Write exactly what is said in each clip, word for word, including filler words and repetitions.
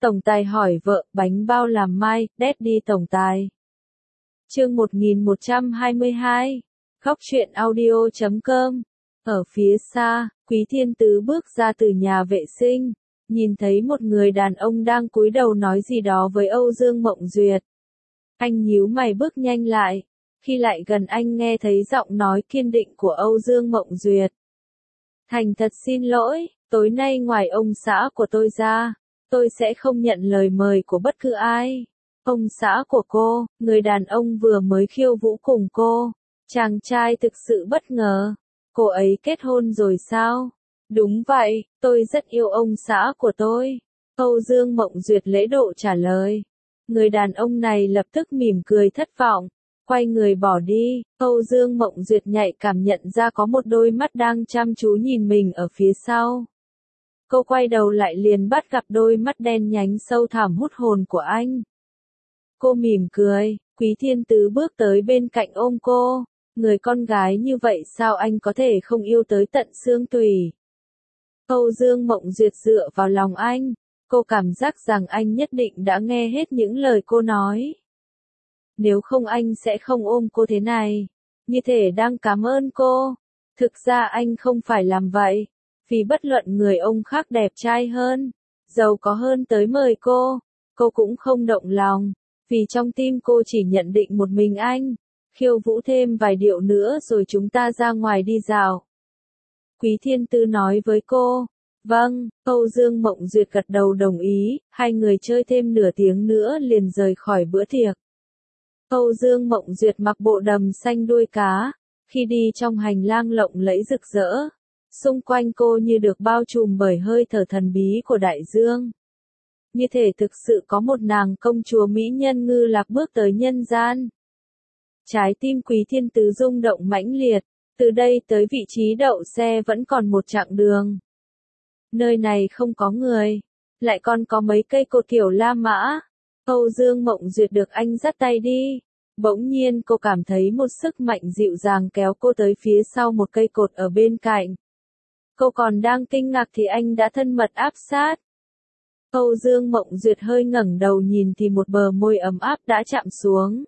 Tổng tài hỏi vợ, bánh bao làm mai, Daddy tổng tài. Chương một nghìn một trăm hai mươi hai. Góc truyện audio chấm com. Ở phía xa, Quý Thiên Tứ bước ra từ nhà vệ sinh, nhìn thấy một người đàn ông đang cúi đầu nói gì đó với Âu Dương Mộng Duyệt. Anh nhíu mày bước nhanh lại, khi lại gần anh nghe thấy giọng nói kiên định của Âu Dương Mộng Duyệt. Thành thật xin lỗi, tối nay ngoài ông xã của tôi ra, tôi sẽ không nhận lời mời của bất cứ ai. Ông xã của cô, người đàn ông vừa mới khiêu vũ cùng cô. Chàng trai thực sự bất ngờ. Cô ấy kết hôn rồi sao? Đúng vậy, tôi rất yêu ông xã của tôi. Âu Dương Mộng Duyệt lễ độ trả lời. Người đàn ông này lập tức mỉm cười thất vọng, quay người bỏ đi. Âu Dương Mộng Duyệt nhạy cảm nhận ra có một đôi mắt đang chăm chú nhìn mình ở phía sau. Cô quay đầu lại liền bắt gặp đôi mắt đen nhánh sâu thẳm hút hồn của anh. Cô mỉm cười, Quý Thiên Tứ bước tới bên cạnh ôm cô. Người con gái như vậy sao anh có thể không yêu tới tận xương tủy. Âu Dương Mộng Duyệt dựa vào lòng anh, cô cảm giác rằng anh nhất định đã nghe hết những lời cô nói. Nếu không anh sẽ không ôm cô thế này, như thể đang cảm ơn cô. Thực ra anh không phải làm vậy, vì bất luận người ông khác đẹp trai hơn, giàu có hơn tới mời cô, cô cũng không động lòng, vì trong tim cô chỉ nhận định một mình anh. Khiêu vũ thêm vài điệu nữa rồi chúng ta ra ngoài đi dạo. Quý Thiên Tứ nói với cô. Vâng, Âu Dương Mộng Duyệt gật đầu đồng ý, hai người chơi thêm nửa tiếng nữa liền rời khỏi bữa tiệc. Âu Dương Mộng Duyệt mặc bộ đầm xanh đuôi cá, khi đi trong hành lang lộng lẫy rực rỡ, xung quanh cô như được bao trùm bởi hơi thở thần bí của đại dương. Như thể thực sự có một nàng công chúa mỹ nhân ngư lạc bước tới nhân gian. Trái tim Quý Thiên Tứ rung động mãnh liệt, từ đây tới vị trí đậu xe vẫn còn một chặng đường. Nơi này không có người, lại còn có mấy cây cột kiểu La Mã. Âu Dương Mộng Duyệt được anh dắt tay đi. Bỗng nhiên cô cảm thấy một sức mạnh dịu dàng kéo cô tới phía sau một cây cột ở bên cạnh. Cô còn đang kinh ngạc thì anh đã thân mật áp sát. Âu Dương Mộng Duyệt hơi ngẩng đầu nhìn thì một bờ môi ấm áp đã chạm xuống.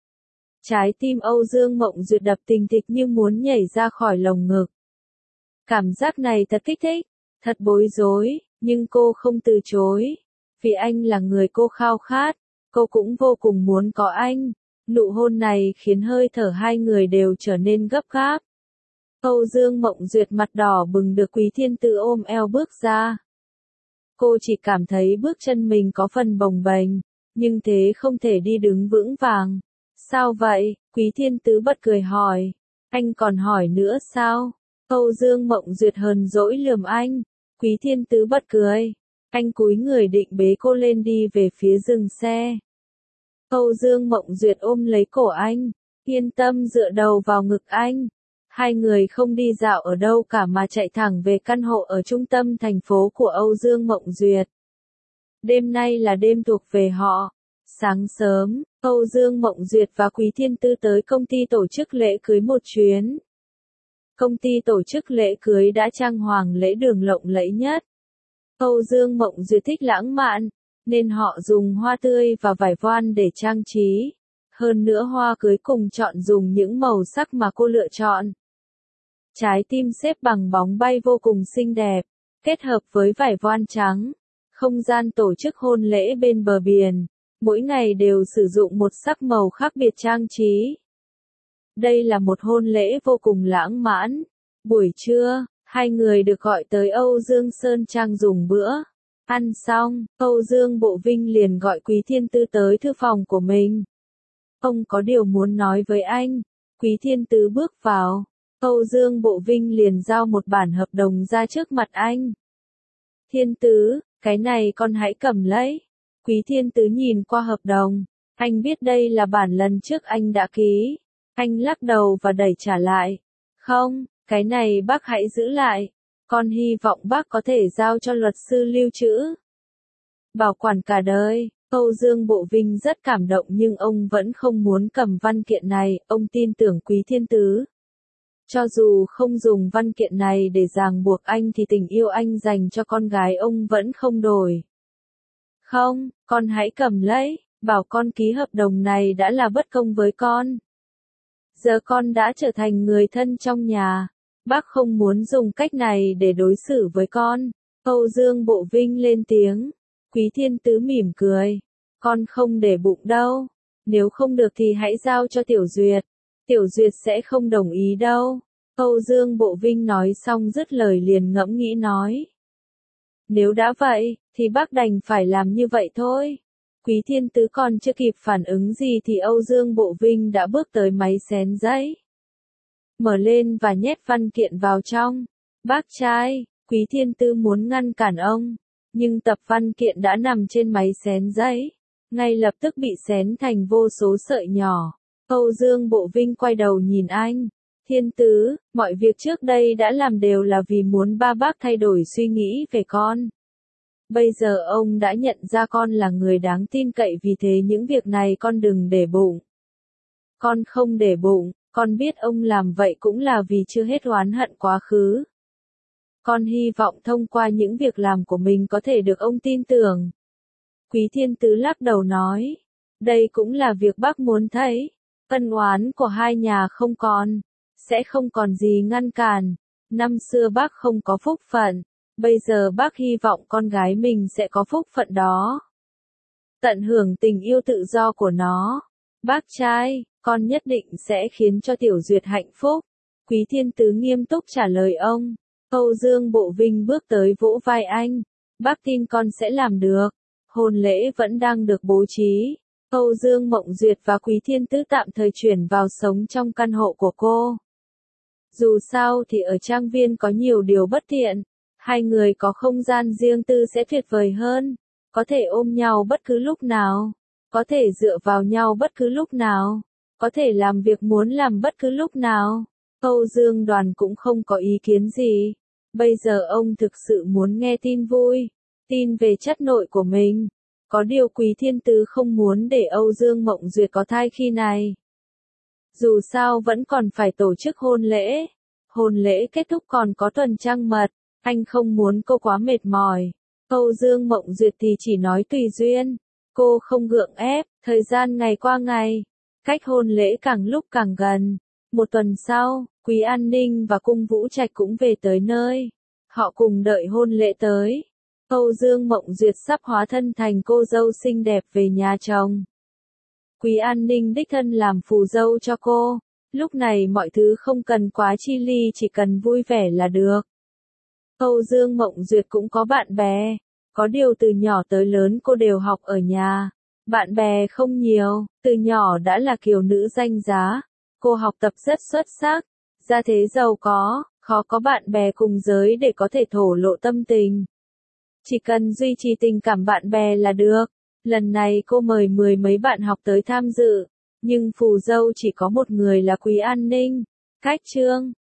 Trái tim Âu Dương Mộng Duyệt đập thình thịch như muốn nhảy ra khỏi lồng ngực. Cảm giác này thật kích thích, thật bối rối, nhưng cô không từ chối. Vì anh là người cô khao khát, cô cũng vô cùng muốn có anh. Nụ hôn này khiến hơi thở hai người đều trở nên gấp gáp. Âu Dương Mộng Duyệt mặt đỏ bừng được Quý Thiên Tứ ôm eo bước ra. Cô chỉ cảm thấy bước chân mình có phần bồng bềnh, nhưng thế không thể đi đứng vững vàng. Sao vậy? Quý Thiên Tứ bật cười hỏi. Anh còn hỏi nữa sao? Âu Dương Mộng Duyệt hờn dỗi lườm anh. Quý Thiên Tứ bật cười. Anh cúi người định bế cô lên đi về phía dừng xe. Âu Dương Mộng Duyệt ôm lấy cổ anh, yên tâm dựa đầu vào ngực anh. Hai người không đi dạo ở đâu cả mà chạy thẳng về căn hộ ở trung tâm thành phố của Âu Dương Mộng Duyệt. Đêm nay là đêm thuộc về họ. Sáng sớm, Âu Dương Mộng Duyệt và Quý Thiên Tứ tới công ty tổ chức lễ cưới một chuyến. Công ty tổ chức lễ cưới đã trang hoàng lễ đường lộng lẫy nhất. Âu Dương Mộng Duyệt thích lãng mạn, nên họ dùng hoa tươi và vải voan để trang trí. Hơn nữa hoa cưới cùng chọn dùng những màu sắc mà cô lựa chọn. Trái tim xếp bằng bóng bay vô cùng xinh đẹp, kết hợp với vải voan trắng. Không gian tổ chức hôn lễ bên bờ biển, mỗi ngày đều sử dụng một sắc màu khác biệt trang trí. Đây là một hôn lễ vô cùng lãng mạn. Buổi trưa, hai người được gọi tới Âu Dương Sơn Trang dùng bữa. Ăn xong, Âu Dương Bộ Vinh liền gọi Quý Thiên Tứ tới thư phòng của mình. Ông có điều muốn nói với anh. Quý Thiên Tứ bước vào. Âu Dương Bộ Vinh liền giao một bản hợp đồng ra trước mặt anh. Thiên Tứ, cái này con hãy cầm lấy. Quý Thiên Tứ nhìn qua hợp đồng. Anh biết đây là bản lần trước anh đã ký. Anh lắc đầu và đẩy trả lại. Không, cái này bác hãy giữ lại. Con hy vọng bác có thể giao cho luật sư lưu trữ. Bảo quản cả đời. Âu Dương Bộ Vinh rất cảm động nhưng ông vẫn không muốn cầm văn kiện này, ông tin tưởng Quý Thiên Tứ. Cho dù không dùng văn kiện này để ràng buộc anh thì tình yêu anh dành cho con gái ông vẫn không đổi. Không, con hãy cầm lấy, bảo con ký hợp đồng này đã là bất công với con. Giờ con đã trở thành người thân trong nhà. Bác không muốn dùng cách này để đối xử với con. Âu Dương Bộ Vinh lên tiếng. Quý Thiên Tứ mỉm cười. Con không để bụng đâu. Nếu không được thì hãy giao cho Tiểu Duyệt. Tiểu Duyệt sẽ không đồng ý đâu. Âu Dương Bộ Vinh nói xong dứt lời liền ngẫm nghĩ nói. Nếu đã vậy, thì bác đành phải làm như vậy thôi. Quý Thiên Tứ còn chưa kịp phản ứng gì thì Âu Dương Bộ Vinh đã bước tới máy xén giấy. Mở lên và nhét văn kiện vào trong. Bác trai, Quý Thiên Tứ muốn ngăn cản ông. Nhưng tập văn kiện đã nằm trên máy xén giấy. Ngay lập tức bị xén thành vô số sợi nhỏ. Âu Dương Bộ Vinh quay đầu nhìn anh. Thiên Tứ, mọi việc trước đây đã làm đều là vì muốn ba bác thay đổi suy nghĩ về con. Bây giờ ông đã nhận ra con là người đáng tin cậy vì thế những việc này con đừng để bụng. Con không để bụng, con biết ông làm vậy cũng là vì chưa hết oán hận quá khứ. Con hy vọng thông qua những việc làm của mình có thể được ông tin tưởng. Quý Thiên Tứ lắc đầu nói, đây cũng là việc bác muốn thấy. Ân oán của hai nhà không còn, sẽ không còn gì ngăn cản. Năm xưa bác không có phúc phận, bây giờ bác hy vọng con gái mình sẽ có phúc phận đó. Tận hưởng tình yêu tự do của nó. Bác trai, con nhất định sẽ khiến cho Tiểu Duyệt hạnh phúc. Quý Thiên Tứ nghiêm túc trả lời ông. Âu Dương Bộ Vinh bước tới vỗ vai anh. Bác tin con sẽ làm được. Hôn lễ vẫn đang được bố trí. Âu Dương Mộng Duyệt và Quý Thiên Tứ tạm thời chuyển vào sống trong căn hộ của cô. Dù sao thì ở trang viên có nhiều điều bất tiện. Hai người có không gian riêng tư sẽ tuyệt vời hơn. Có thể ôm nhau bất cứ lúc nào. Có thể dựa vào nhau bất cứ lúc nào. Có thể làm việc muốn làm bất cứ lúc nào. Âu Dương Đoàn cũng không có ý kiến gì. Bây giờ ông thực sự muốn nghe tin vui. Tin về chất nội của mình. Có điều Quý Thiên Tứ không muốn để Âu Dương Mộng Duyệt có thai khi này. Dù sao vẫn còn phải tổ chức hôn lễ. Hôn lễ kết thúc còn có tuần trăng mật. Anh không muốn cô quá mệt mỏi. Âu Dương Mộng Duyệt thì chỉ nói tùy duyên. Cô không gượng ép. Thời gian ngày qua ngày. Cách hôn lễ càng lúc càng gần. Một tuần sau, Quý An Ninh và Cung Vũ Trạch cũng về tới nơi. Họ cùng đợi hôn lễ tới. Âu Dương Mộng Duyệt sắp hóa thân thành cô dâu xinh đẹp về nhà chồng. Quý An Ninh đích thân làm phù dâu cho cô. Lúc này mọi thứ không cần quá chi ly, chỉ cần vui vẻ là được. Âu Dương Mộng Duyệt cũng có bạn bè. Có điều từ nhỏ tới lớn cô đều học ở nhà. Bạn bè không nhiều, từ nhỏ đã là kiều nữ danh giá. Cô học tập rất xuất sắc, gia thế giàu có, khó có bạn bè cùng giới để có thể thổ lộ tâm tình. Chỉ cần duy trì tình cảm bạn bè là được. Lần này cô mời mười mấy bạn học tới tham dự, nhưng phù dâu chỉ có một người là Quý An Ninh. Cách chương